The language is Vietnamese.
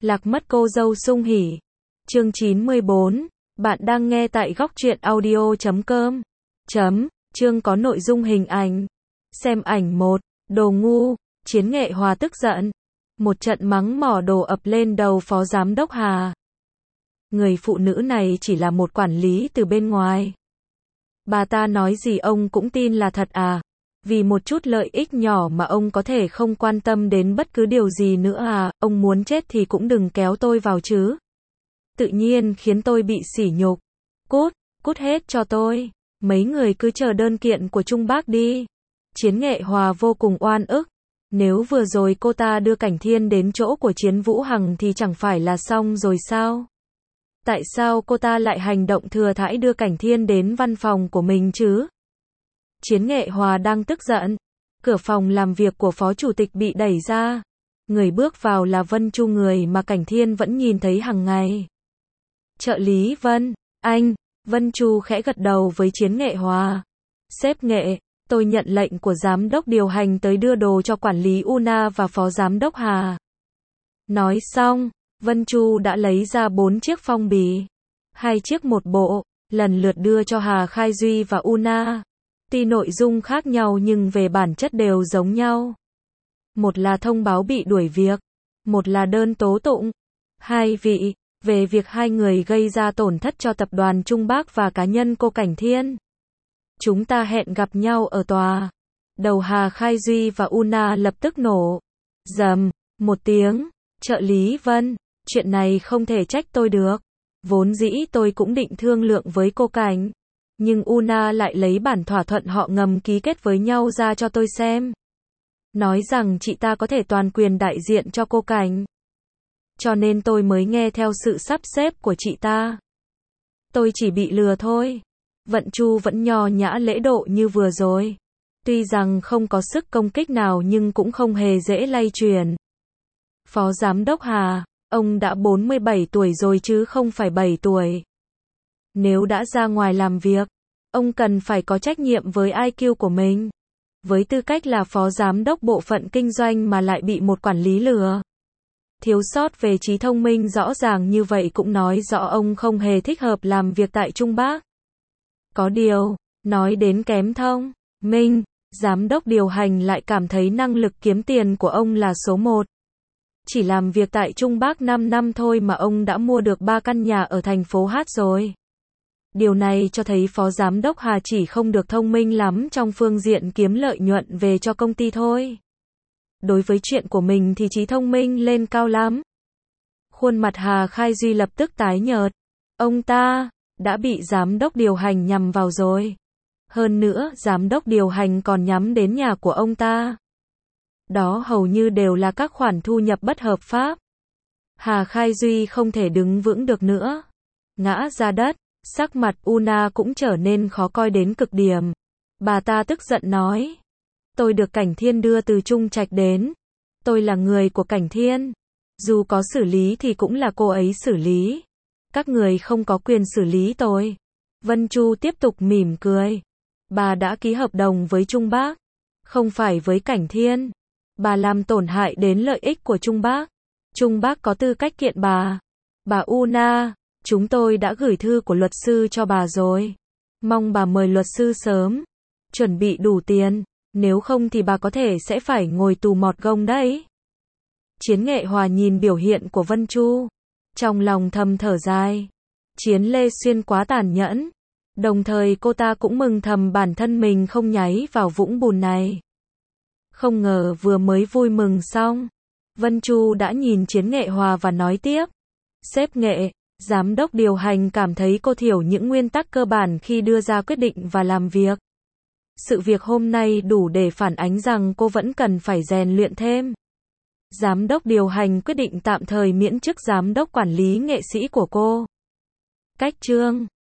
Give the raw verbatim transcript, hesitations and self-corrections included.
Lạc mất cô dâu sung hỉ. Chương chín mươi bốn. Bạn đang nghe tại góc truyện audio chấm com. Chấm. Chương có nội dung hình ảnh. Xem ảnh một. Đồ ngu. Chiến Nghệ Hòa tức giận. Một trận mắng mỏ đồ ập lên đầu phó giám đốc Hà. Người phụ nữ này chỉ là một quản lý từ bên ngoài. Bà ta nói gì ông cũng tin là thật à? Vì một chút lợi ích nhỏ mà ông có thể không quan tâm đến bất cứ điều gì nữa à? Ông muốn chết thì cũng đừng kéo tôi vào chứ. Tự nhiên khiến tôi bị sỉ nhục. Cút, cút hết cho tôi. Mấy người cứ chờ đơn kiện của Trung Bác đi. Chiến Nghệ Hòa vô cùng oan ức. Nếu vừa rồi cô ta đưa Cảnh Thiên đến chỗ của Chiến Vũ Hằng thì chẳng phải là xong rồi sao? Tại sao cô ta lại hành động thừa thãi đưa Cảnh Thiên đến văn phòng của mình chứ? Chiến Nghệ Hòa đang tức giận. Cửa phòng làm việc của phó chủ tịch bị đẩy ra. Người bước vào là Vân Chu, người mà Cảnh Thiên vẫn nhìn thấy hàng ngày. Trợ lý Vân, anh. Vân Chu khẽ gật đầu với Chiến Nghệ Hòa. Sếp Nghệ, tôi nhận lệnh của giám đốc điều hành tới đưa đồ cho quản lý Una và phó giám đốc Hà. Nói xong, Vân Chu đã lấy ra bốn chiếc phong bì. Hai chiếc một bộ, lần lượt đưa cho Hà Khai Duy và Una. Tuy nội dung khác nhau nhưng về bản chất đều giống nhau. Một là thông báo bị đuổi việc, một là đơn tố tụng. Hai vị, về việc hai người gây ra tổn thất cho tập đoàn Trung Bác và cá nhân cô Cảnh Thiên. Chúng ta hẹn gặp nhau ở tòa. Đầu Hà Khai Duy và Una lập tức nổ. Rầm, một tiếng. Trợ lý Vân, chuyện này không thể trách tôi được. Vốn dĩ tôi cũng định thương lượng với cô Cảnh. Nhưng Una lại lấy bản thỏa thuận họ ngầm ký kết với nhau ra cho tôi xem. Nói rằng chị ta có thể toàn quyền đại diện cho cô Cảnh. Cho nên tôi mới nghe theo sự sắp xếp của chị ta. Tôi chỉ bị lừa thôi. Vận Chu vẫn nho nhã lễ độ như vừa rồi. Tuy rằng không có sức công kích nào nhưng cũng không hề dễ lay chuyển. Phó giám đốc Hà, ông đã bốn mươi bảy tuổi rồi chứ không phải bảy tuổi. Nếu đã ra ngoài làm việc, ông cần phải có trách nhiệm với i kiu của mình. Với tư cách là phó giám đốc bộ phận kinh doanh mà lại bị một quản lý lừa. Thiếu sót về trí thông minh rõ ràng như vậy cũng nói rõ ông không hề thích hợp làm việc tại Trung Bác. Có điều, nói đến kém thông minh, giám đốc điều hành lại cảm thấy năng lực kiếm tiền của ông là số một. Chỉ làm việc tại Trung Bác năm năm thôi mà ông đã mua được ba căn nhà ở thành phố Hát rồi. Điều này cho thấy phó giám đốc Hà chỉ không được thông minh lắm trong phương diện kiếm lợi nhuận về cho công ty thôi. Đối với chuyện của mình thì trí thông minh lên cao lắm. Khuôn mặt Hà Khai Duy lập tức tái nhợt. Ông ta đã bị giám đốc điều hành nhằm vào rồi. Hơn nữa, giám đốc điều hành còn nhắm đến nhà của ông ta. Đó hầu như đều là các khoản thu nhập bất hợp pháp. Hà Khai Duy không thể đứng vững được nữa. Ngã ra đất, sắc mặt Una cũng trở nên khó coi đến cực điểm. Bà ta tức giận nói. Tôi được Cảnh Thiên đưa từ Trung Trạch đến. Tôi là người của Cảnh Thiên. Dù có xử lý thì cũng là cô ấy xử lý. Các người không có quyền xử lý tôi. Vân Chu tiếp tục mỉm cười. Bà đã ký hợp đồng với Trung Bác, không phải với Cảnh Thiên. Bà làm tổn hại đến lợi ích của Trung Bác. Trung Bác có tư cách kiện bà. Bà Una, chúng tôi đã gửi thư của luật sư cho bà rồi. Mong bà mời luật sư sớm. Chuẩn bị đủ tiền. Nếu không thì bà có thể sẽ phải ngồi tù mọt gông đấy. Chiến Nghệ Hòa nhìn biểu hiện của Vân Chu. Trong lòng thầm thở dài. Chiến Lê Xuyên quá tàn nhẫn. Đồng thời cô ta cũng mừng thầm bản thân mình không nháy vào vũng bùn này. Không ngờ vừa mới vui mừng xong, Vân Chu đã nhìn Chiến Nghệ Hòa và nói tiếp. Sếp Nghệ, giám đốc điều hành cảm thấy cô thiểu những nguyên tắc cơ bản khi đưa ra quyết định và làm việc. Sự việc hôm nay đủ để phản ánh rằng cô vẫn cần phải rèn luyện thêm. Giám đốc điều hành quyết định tạm thời miễn chức giám đốc quản lý nghệ sĩ của cô. Cách chương